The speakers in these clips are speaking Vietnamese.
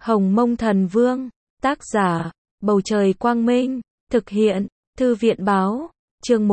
Hồng Mông Thần Vương, tác giả, Bầu Trời Quang Minh, thực hiện, Thư viện Báo, chương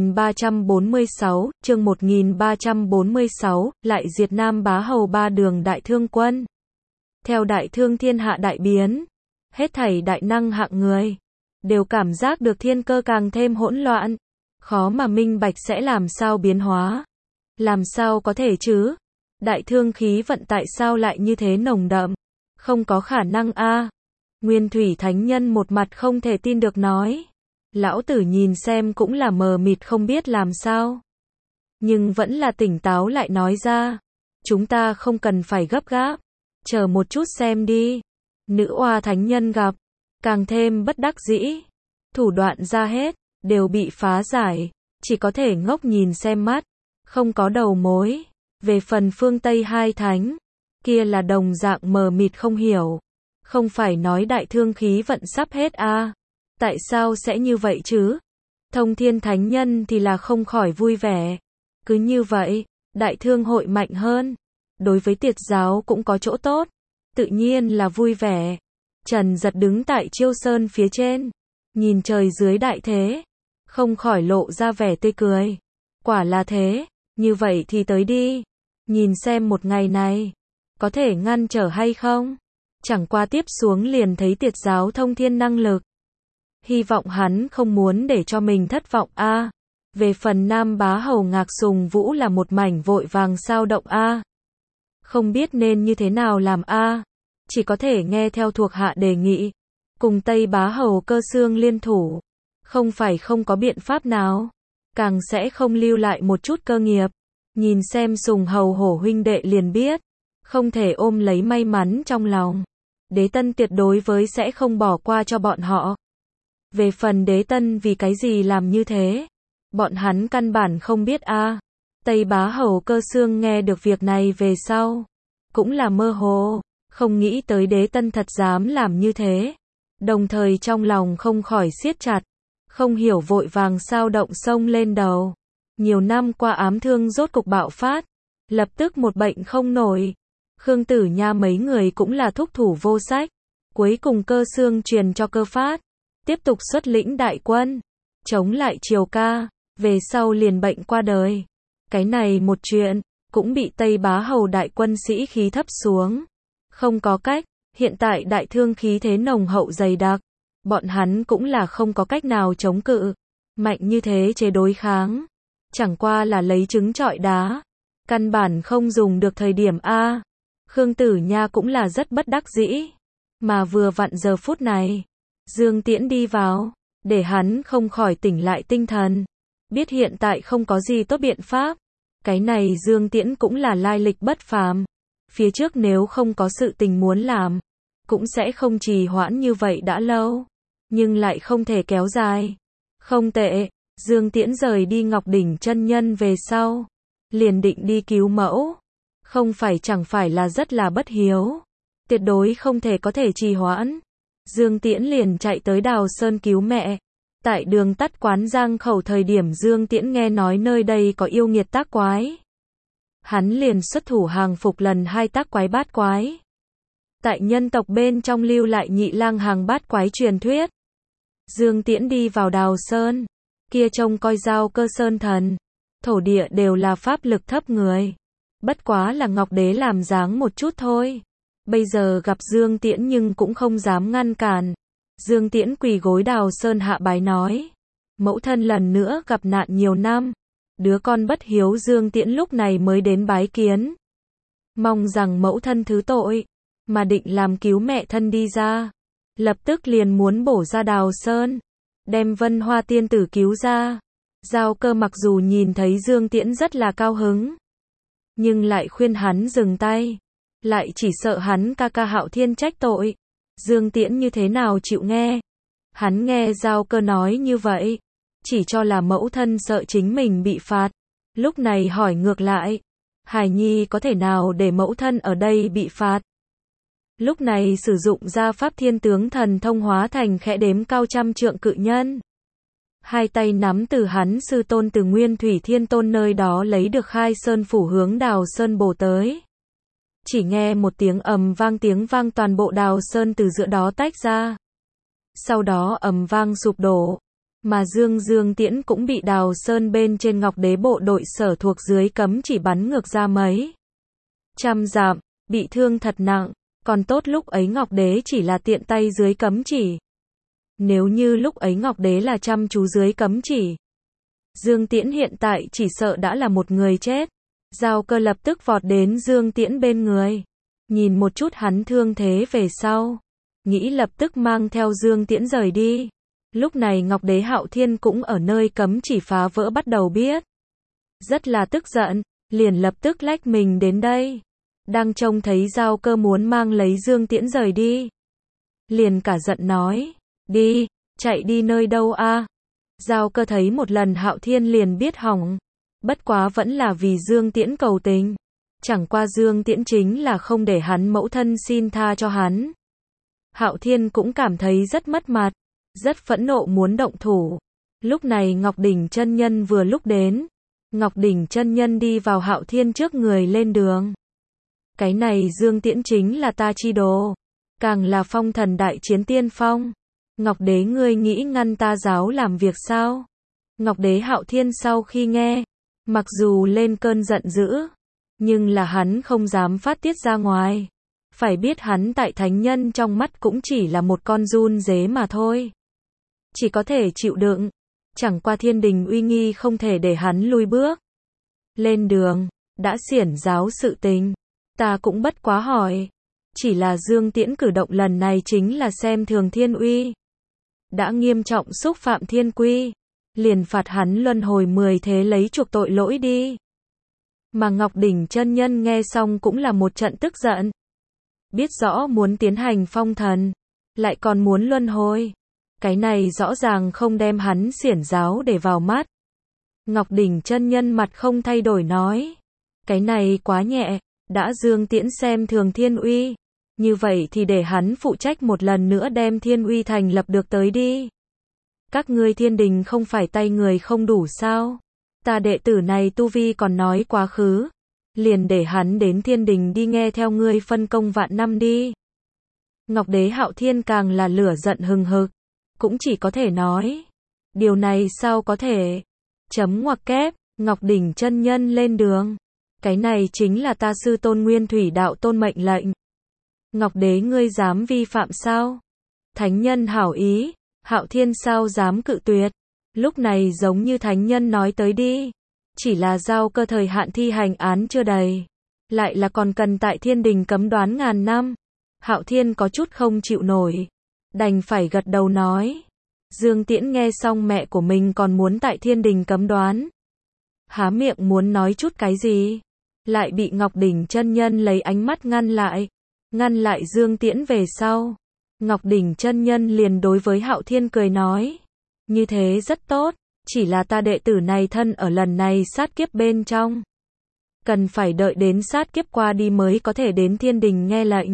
1346, lại diệt Nam Bá Hầu Ba Đường Đại Thương Quân. Theo đại thương thiên hạ đại biến, hết thảy đại năng hạng người, đều cảm giác được thiên cơ càng thêm hỗn loạn, khó mà minh bạch sẽ làm sao biến hóa. Làm sao có thể chứ? Đại thương khí vận tại sao lại như thế nồng đậm? Không có khả năng a. Nguyên Thủy Thánh Nhân một mặt không thể tin được nói. Lão tử nhìn xem cũng là mờ mịt không biết làm sao. Nhưng vẫn là tỉnh táo lại nói ra. Chúng ta không cần phải gấp gáp. Chờ một chút xem đi. Nữ oa thánh nhân gặp. Càng thêm bất đắc dĩ. Thủ đoạn ra hết. Đều bị phá giải. Chỉ có thể ngốc nhìn xem mắt. Không có đầu mối. Về phần phương Tây hai thánh. Kia là đồng dạng mờ mịt không hiểu. Không phải nói đại thương khí vận sắp hết a? Tại sao sẽ như vậy chứ? Thông Thiên Thánh Nhân thì là không khỏi vui vẻ. Cứ như vậy, đại thương hội mạnh hơn. Đối với Tiệt giáo cũng có chỗ tốt. Tự nhiên là vui vẻ. Trần Giật đứng tại Chiêu Sơn phía trên. Nhìn trời dưới đại thế. Không khỏi lộ ra vẻ tươi cười. Quả là thế. Như vậy thì tới đi. Nhìn xem một ngày này. Có thể ngăn trở hay không? Chẳng qua tiếp xuống liền thấy Tiệt giáo thông thiên năng lực. Hy vọng hắn không muốn để cho mình thất vọng a. Về phần Nam Bá Hầu Ngạc Sùng Vũ là một mảnh vội vàng sao động a. Không biết nên như thế nào làm a. Chỉ có thể nghe theo thuộc hạ đề nghị. Cùng Tây Bá Hầu Cơ Xương liên thủ. Không phải không có biện pháp nào. Càng sẽ không lưu lại một chút cơ nghiệp. Nhìn xem Sùng Hầu Hổ huynh đệ liền biết. Không thể ôm lấy may mắn trong lòng. Đế Tân tuyệt đối với sẽ không bỏ qua cho bọn họ. Về phần Đế Tân vì cái gì làm như thế, bọn hắn căn bản không biết a. Tây Bá Hầu Cơ Xương nghe được việc này về sau, cũng là mơ hồ, không nghĩ tới Đế Tân thật dám làm như thế. Đồng thời trong lòng không khỏi siết chặt, không hiểu vội vàng sao động sông lên đầu. Nhiều năm qua ám thương rốt cục bạo phát, lập tức một bệnh không nổi. Khương Tử Nha mấy người cũng là thúc thủ vô sách. Cuối cùng Cơ Xương truyền cho Cơ Phát. Tiếp tục xuất lĩnh đại quân. Chống lại Triều Ca. Về sau liền bệnh qua đời. Cái này một chuyện. Cũng bị Tây Bá Hầu đại quân sĩ khí thấp xuống. Không có cách. Hiện tại đại thương khí thế nồng hậu dày đặc. Bọn hắn cũng là không có cách nào chống cự. Mạnh như thế chế đối kháng. Chẳng qua là lấy trứng trọi đá. Căn bản không dùng được thời điểm a. Khương Tử Nha cũng là rất bất đắc dĩ. Mà vừa vặn giờ phút này, Dương Tiễn đi vào, để hắn không khỏi tỉnh lại tinh thần. Biết hiện tại không có gì tốt biện pháp. Cái này Dương Tiễn cũng là lai lịch bất phàm. Phía trước nếu không có sự tình muốn làm, cũng sẽ không trì hoãn như vậy đã lâu. Nhưng lại không thể kéo dài. Không tệ, Dương Tiễn rời đi Ngọc Đỉnh chân nhân về sau. Liền định đi cứu mẫu. Không phải chẳng phải là rất là bất hiếu. Tuyệt đối không thể có thể trì hoãn. Dương Tiễn liền chạy tới Đào Sơn cứu mẹ. Tại đường tắt quán Giang Khẩu thời điểm Dương Tiễn nghe nói nơi đây có yêu nghiệt tác quái. Hắn liền xuất thủ hàng phục lần 2 tác quái bát quái. Tại nhân tộc bên trong lưu lại nhị lang hàng bát quái truyền thuyết. Dương Tiễn đi vào Đào Sơn. Kia trông coi Giao Cơ Sơn thần. Thổ địa đều là pháp lực thấp người. Bất quá là Ngọc Đế làm dáng một chút thôi. Bây giờ gặp Dương Tiễn nhưng cũng không dám ngăn cản. Dương Tiễn quỳ gối Đào Sơn hạ bái nói. Mẫu thân lần nữa gặp nạn nhiều năm. Đứa con bất hiếu Dương Tiễn lúc này mới đến bái kiến. Mong rằng mẫu thân thứ tội. Mà định làm cứu mẹ thân đi ra. Lập tức liền muốn bổ ra Đào Sơn. Đem Vân Hoa tiên tử cứu ra. Giao Cơ mặc dù nhìn thấy Dương Tiễn rất là cao hứng. Nhưng lại khuyên hắn dừng tay. Lại chỉ sợ hắn ca ca Hạo Thiên trách tội. Dương Tiễn như thế nào chịu nghe. Hắn nghe Giao Cơ nói như vậy. Chỉ cho là mẫu thân sợ chính mình bị phạt. Lúc này hỏi ngược lại. Hải Nhi có thể nào để mẫu thân ở đây bị phạt. Lúc này sử dụng ra pháp thiên tướng thần thông hóa thành khẽ đếm cao trăm trượng cự nhân. Hai tay nắm từ hắn sư tôn từ Nguyên Thủy Thiên Tôn nơi đó lấy được Khai Sơn phủ hướng Đào Sơn bổ tới. Chỉ nghe một tiếng vang toàn bộ Đào Sơn từ giữa đó tách ra. Sau đó ầm vang sụp đổ. Mà Dương Tiễn cũng bị Đào Sơn bên trên Ngọc Đế bộ đội sở thuộc dưới cấm chỉ bắn ngược ra mấy trăm dặm, bị thương thật nặng. Còn tốt lúc ấy Ngọc Đế chỉ là tiện tay dưới cấm chỉ. Nếu như lúc ấy Ngọc Đế là chăm chú dưới cấm chỉ, Dương Tiễn hiện tại chỉ sợ đã là một người chết. Giao Cơ lập tức vọt đến Dương Tiễn bên người. Nhìn một chút hắn thương thế về sau. Nghĩ lập tức mang theo Dương Tiễn rời đi. Lúc này Ngọc Đế Hạo Thiên cũng ở nơi cấm chỉ phá vỡ bắt đầu biết. Rất là tức giận, liền lập tức lách mình đến đây. Đang trông thấy Giao Cơ muốn mang lấy Dương Tiễn rời đi. Liền cả giận nói, đi, chạy đi nơi đâu a? Giao Cơ thấy một lần Hạo Thiên liền biết hỏng. Bất quá vẫn là vì Dương Tiễn cầu tình. Chẳng qua Dương Tiễn chính là không để hắn mẫu thân xin tha cho hắn. Hạo Thiên cũng cảm thấy rất mất mặt, rất phẫn nộ muốn động thủ. Lúc này Ngọc Đỉnh chân nhân vừa lúc đến. Ngọc Đỉnh chân nhân đi vào Hạo Thiên trước người lên đường. Cái này Dương Tiễn chính là ta chi đồ, càng là phong thần đại chiến tiên phong. Ngọc Đế ngươi nghĩ ngăn ta giáo làm việc sao? Ngọc Đế Hạo Thiên sau khi nghe, mặc dù lên cơn giận dữ, nhưng là hắn không dám phát tiết ra ngoài. Phải biết hắn tại thánh nhân trong mắt cũng chỉ là một con giun dế mà thôi. Chỉ có thể chịu đựng, chẳng qua thiên đình uy nghi không thể để hắn lui bước. Lên đường, đã xiển giáo sự tình, ta cũng bất quá hỏi. Chỉ là Dương Tiễn cử động lần này chính là xem thường thiên uy. Đã nghiêm trọng xúc phạm thiên quy, liền phạt hắn luân hồi 10 thế lấy chuộc tội lỗi đi. Mà Ngọc Đỉnh chân nhân nghe xong cũng là một trận tức giận. Biết rõ muốn tiến hành phong thần, lại còn muốn luân hồi. Cái này rõ ràng không đem hắn xiển giáo để vào mắt. Ngọc Đỉnh chân nhân mặt không thay đổi nói, cái này quá nhẹ, đã Dương Tiễn xem thường thiên uy. Như vậy thì để hắn phụ trách một lần nữa đem thiên uy thành lập được tới đi. Các ngươi thiên đình không phải tay người không đủ sao? Ta đệ tử này tu vi còn nói quá khứ. Liền để hắn đến thiên đình đi nghe theo ngươi phân công vạn năm đi. Ngọc Đế Hạo Thiên càng là lửa giận hừng hực. Cũng chỉ có thể nói. Điều này sao có thể? Chấm ngoặc kép, Ngọc Đỉnh chân nhân lên đường. Cái này chính là ta sư tôn Nguyên Thủy Đạo Tôn mệnh lệnh. Ngọc Đế ngươi dám vi phạm sao? Thánh nhân hảo ý, Hạo Thiên sao dám cự tuyệt? Lúc này giống như thánh nhân nói tới đi. Chỉ là Giao Cơ thời hạn thi hành án chưa đầy. Lại là còn cần tại thiên đình cấm đoán ngàn năm. Hạo Thiên có chút không chịu nổi. Đành phải gật đầu nói. Dương Tiễn nghe xong mẹ của mình còn muốn tại thiên đình cấm đoán. Há miệng muốn nói chút cái gì. Lại bị Ngọc Đỉnh chân nhân lấy ánh mắt ngăn lại. Ngăn lại Dương Tiễn về sau. Ngọc Đỉnh chân nhân liền đối với Hạo Thiên cười nói. Như thế rất tốt. Chỉ là ta đệ tử này thân ở lần này sát kiếp bên trong. Cần phải đợi đến sát kiếp qua đi mới có thể đến thiên đình nghe lệnh.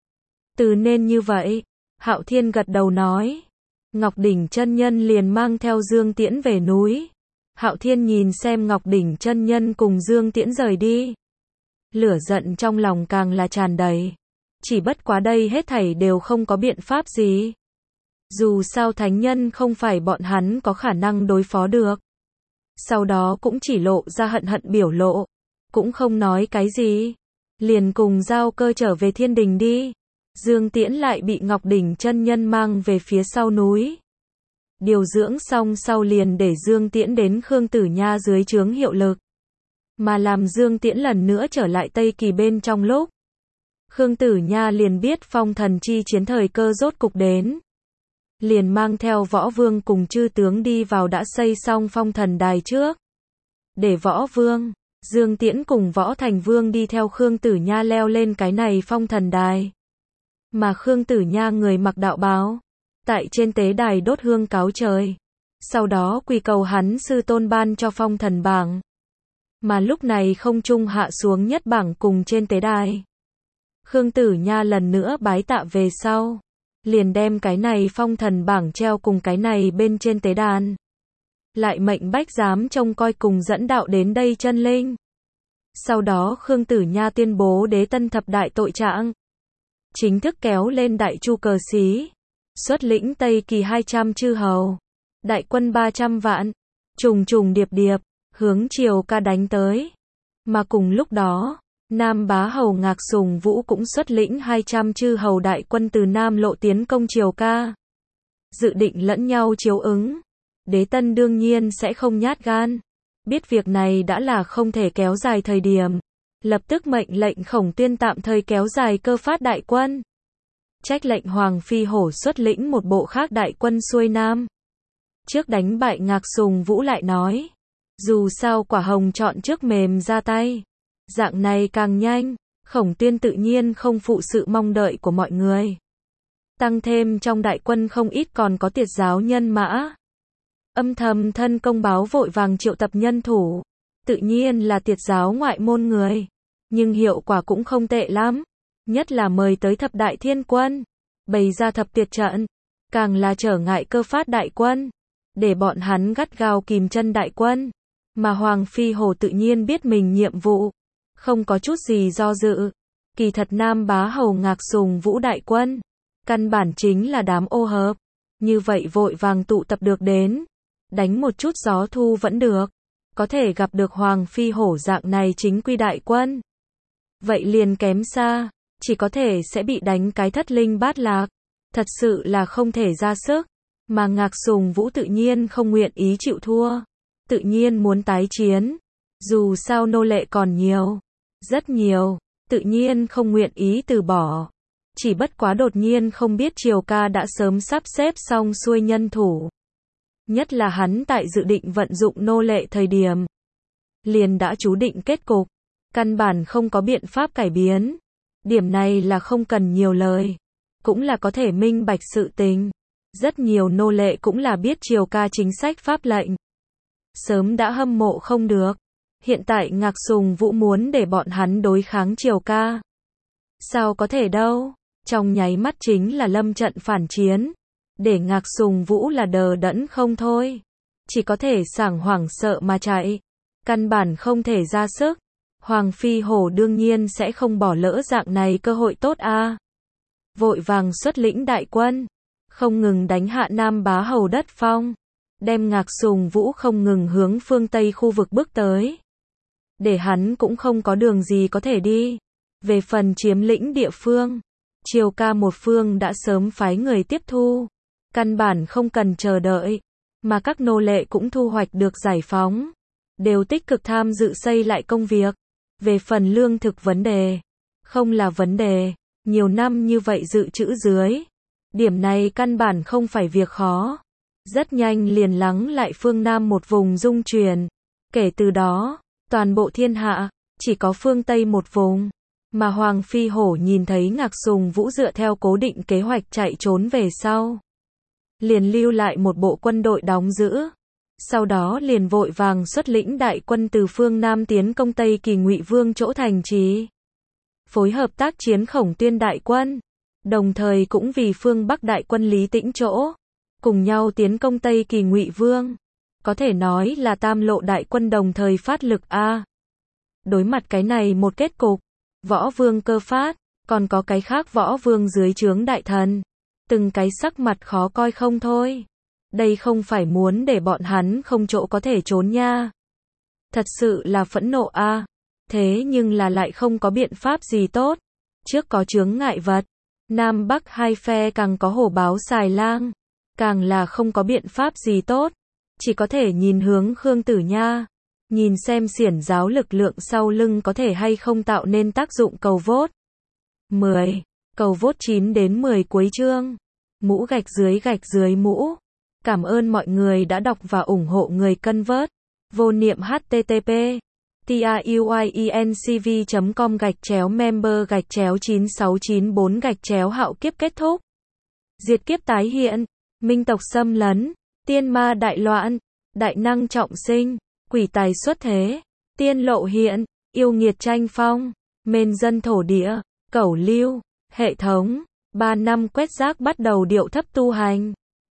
Từ nên như vậy. Hạo Thiên gật đầu nói. Ngọc Đỉnh chân nhân liền mang theo Dương Tiễn về núi. Hạo Thiên nhìn xem Ngọc Đỉnh chân nhân cùng Dương Tiễn rời đi. Lửa giận trong lòng càng là tràn đầy. Chỉ bất quá đây hết thảy đều không có biện pháp gì. Dù sao thánh nhân không phải bọn hắn có khả năng đối phó được. Sau đó cũng chỉ lộ ra hận hận biểu lộ. Cũng không nói cái gì. Liền cùng Giao Cơ trở về thiên đình đi. Dương Tiễn lại bị Ngọc Đỉnh chân nhân mang về phía sau núi. Điều dưỡng xong sau liền để Dương Tiễn đến Khương Tử Nha dưới trướng hiệu lực. Mà làm Dương Tiễn lần nữa trở lại Tây Kỳ bên trong lúc. Khương Tử Nha liền biết phong thần chi chiến thời cơ rốt cục đến. Liền mang theo Võ Vương cùng chư tướng đi vào đã xây xong phong thần đài trước. Để Võ Vương, Dương Tiễn cùng Võ Thành Vương đi theo Khương Tử Nha leo lên cái này phong thần đài. Mà Khương Tử Nha người mặc đạo bào, tại trên tế đài đốt hương cáo trời. Sau đó quỳ cầu hắn sư tôn ban cho phong thần bảng. Mà lúc này không trung hạ xuống nhất bảng cùng trên tế đài. Khương Tử Nha lần nữa bái tạ về sau. Liền đem cái này phong thần bảng treo cùng cái này bên trên tế đàn. Lại mệnh bách giám trông coi cùng dẫn đạo đến đây chân linh. Sau đó Khương Tử Nha tuyên bố đế tân thập đại tội trạng. Chính thức kéo lên đại chu cờ xí. Xuất lĩnh Tây Kỳ 200 chư hầu. Đại quân 300 vạn. Trùng trùng điệp điệp. Hướng Triều Ca đánh tới. Mà cùng lúc đó, Nam Bá Hầu Ngạc Sùng Vũ cũng xuất lĩnh 200 chư hầu đại quân từ Nam Lộ tiến công Triều Ca. Dự định lẫn nhau chiếu ứng. Đế tân đương nhiên sẽ không nhát gan. Biết việc này đã là không thể kéo dài thời điểm. Lập tức mệnh lệnh Khổng Tuyên tạm thời kéo dài cơ phát đại quân. Trách lệnh Hoàng Phi Hổ xuất lĩnh một bộ khác đại quân xuôi Nam. Trước đánh bại Ngạc Sùng Vũ lại nói. Dù sao quả hồng chọn trước mềm ra tay. Dạng này càng nhanh. Khổng Tuyên tự nhiên không phụ sự mong đợi của mọi người. Tăng thêm trong đại quân không ít còn có tiệt giáo nhân mã. Âm thầm thân công báo vội vàng triệu tập nhân thủ. Tự nhiên là tiệt giáo ngoại môn người. Nhưng hiệu quả cũng không tệ lắm. Nhất là mời tới thập đại thiên quân. Bày ra thập tiệt trận. Càng là trở ngại cơ phát đại quân. Để bọn hắn gắt gao kìm chân đại quân. Mà Hoàng Phi Hổ tự nhiên biết mình nhiệm vụ. Không có chút gì do dự. Kỳ thật Nam Bá Hầu Ngạc Sùng Vũ đại quân. Căn bản chính là đám ô hợp. Như vậy vội vàng tụ tập được đến. Đánh một chút gió thu vẫn được. Có thể gặp được Hoàng Phi Hổ dạng này chính quy đại quân. Vậy liền kém xa. Chỉ có thể sẽ bị đánh cái thất linh bát lạc. Thật sự là không thể ra sức. Mà Ngạc Sùng Vũ tự nhiên không nguyện ý chịu thua. Tự nhiên muốn tái chiến. Dù sao nô lệ còn nhiều. Rất nhiều. Tự nhiên không nguyện ý từ bỏ. Chỉ bất quá đột nhiên không biết Triều Ca đã sớm sắp xếp xong xuôi nhân thủ. Nhất là hắn tại dự định vận dụng nô lệ thời điểm. Liền đã chú định kết cục. Căn bản không có biện pháp cải biến. Điểm này là không cần nhiều lời. Cũng là có thể minh bạch sự tình. Rất nhiều nô lệ cũng là biết Triều Ca chính sách pháp lệnh. Sớm đã hâm mộ không được. Hiện tại Ngạc Sùng Vũ muốn để bọn hắn đối kháng Triều Ca. Sao có thể đâu. Trong nháy mắt chính là lâm trận phản chiến. Để Ngạc Sùng Vũ là đờ đẫn không thôi. Chỉ có thể sảng hoảng sợ mà chạy. Căn bản không thể ra sức. Hoàng Phi Hổ đương nhiên sẽ không bỏ lỡ dạng này cơ hội tốt a. Vội vàng xuất lĩnh đại quân. Không ngừng đánh hạ Nam Bá Hầu đất phong. Đem Ngạc Sùng Vũ không ngừng hướng phương Tây khu vực bước tới. Để hắn cũng không có đường gì có thể đi. Về phần chiếm lĩnh địa phương. Triều Ca một phương đã sớm phái người tiếp thu. Căn bản không cần chờ đợi. Mà các nô lệ cũng thu hoạch được giải phóng. Đều tích cực tham dự xây lại công việc. Về phần lương thực vấn đề. Không là vấn đề. Nhiều năm như vậy dự trữ dưới. Điểm này căn bản không phải việc khó. Rất nhanh liền lắng lại phương Nam một vùng dung chuyển. Kể từ đó, toàn bộ thiên hạ, chỉ có phương Tây một vùng. Mà Hoàng Phi Hổ nhìn thấy Ngạc Sùng Vũ dựa theo cố định kế hoạch chạy trốn về sau. Liền lưu lại một bộ quân đội đóng giữ. Sau đó liền vội vàng xuất lĩnh đại quân từ phương Nam tiến công Tây Kỳ Ngụy Vương chỗ thành trì. Phối hợp tác chiến Khổng Tuyên đại quân. Đồng thời cũng vì phương Bắc đại quân Lý Tĩnh chỗ. Cùng nhau tiến công Tây Kỳ Ngụy Vương. Có thể nói là tam lộ đại quân đồng thời phát lực a. Đối mặt cái này một kết cục. Võ Vương cơ phát. Còn có cái khác võ vương dưới trướng đại thần. Từng cái sắc mặt khó coi không thôi. Đây không phải muốn để bọn hắn không chỗ có thể trốn nha. Thật sự là phẫn nộ a. Thế nhưng là lại không có biện pháp gì tốt. Trước có chướng ngại vật. Nam Bắc hai phe càng có hổ báo xài lang. Càng là không có biện pháp gì tốt. Chỉ có thể nhìn hướng Khương Tử Nha. Nhìn xem xiển giáo lực lượng sau lưng có thể hay không tạo nên tác dụng cầu vote. 10. Cầu vote 9 đến 10 cuối chương. Mũ gạch dưới mũ. Cảm ơn mọi người đã đọc và ủng hộ người cân vớt. Vô niệm http truyencv.com/member/9694 hạo kiếp kết thúc. Diệt kiếp tái hiện. Minh tộc xâm lấn. Tiên ma đại loạn. Đại năng trọng sinh. Quỷ tài xuất thế. Tiên lộ hiện. Yêu nghiệt tranh phong. Mên dân thổ địa. Cẩu lưu. Hệ thống. 3 năm quét rác bắt đầu điệu thấp tu hành.